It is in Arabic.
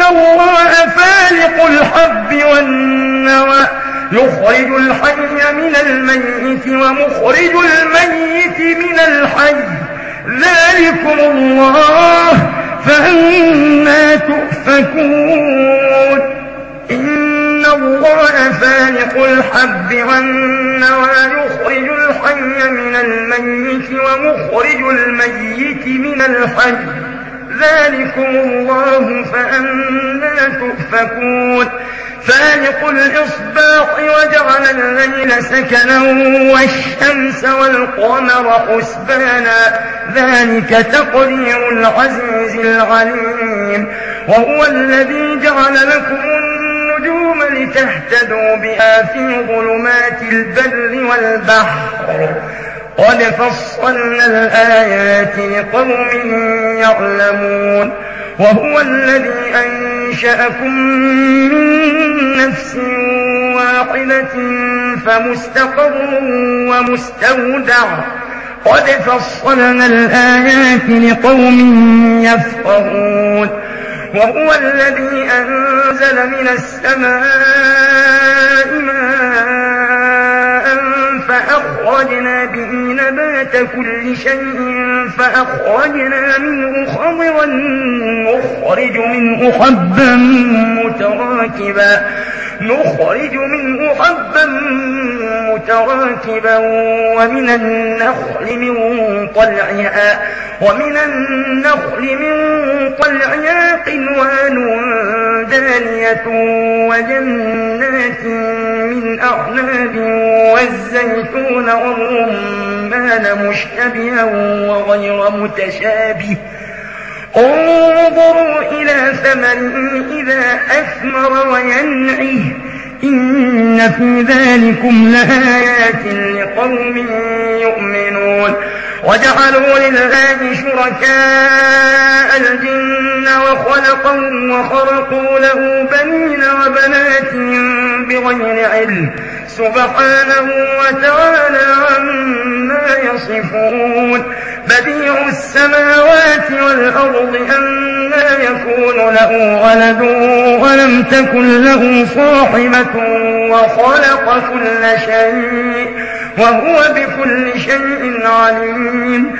الله فالق الحب والنوى يخرج الحي من الميت ومخرج الميت من الحي ذلكم الله فأنى تؤفكون إن الله فالق الحب والنوى يخرج الحي من الميت ومخرج الميت من الحي ذلكم الله فأنى تؤفكون فالق الإصباح وجعل الليل سكنا والشمس والقمر حسبانا ذلك تقدير العزيز العليم وهو الذي جعل لكم النجوم لتهتدوا بها في ظلمات البر والبحر قد فصلنا الآيات لقوم يعلمون وهو الذي أنشأكم من نفس واحدة فمستقر ومستودع قد فصلنا الآيات لقوم يفقهون وهو الذي أنزل من السماء ماء فأخرجنا به نبات كل شيء فأخرجنا منه خضرا نخرج منه حبا متراكبا ومن النخل من طلعها قنوان دانية وجنات من أعناب والزيتون والرمان مشتبها وغير متشابه انظروا إلى ثمره إذا أثمر وينعه إن في ذلكم لآيات لقوم يؤمنون وجعلوا لله شركاء الجن وخلقهم وخرقوا له بنين وبنات بغير علم سبحانه وتعالى عما يصفون بديع السماوات والأرض أنى يكون له ولد ولم تكن له صاحبة وخلق كل شيء وهو بكل شيء عليم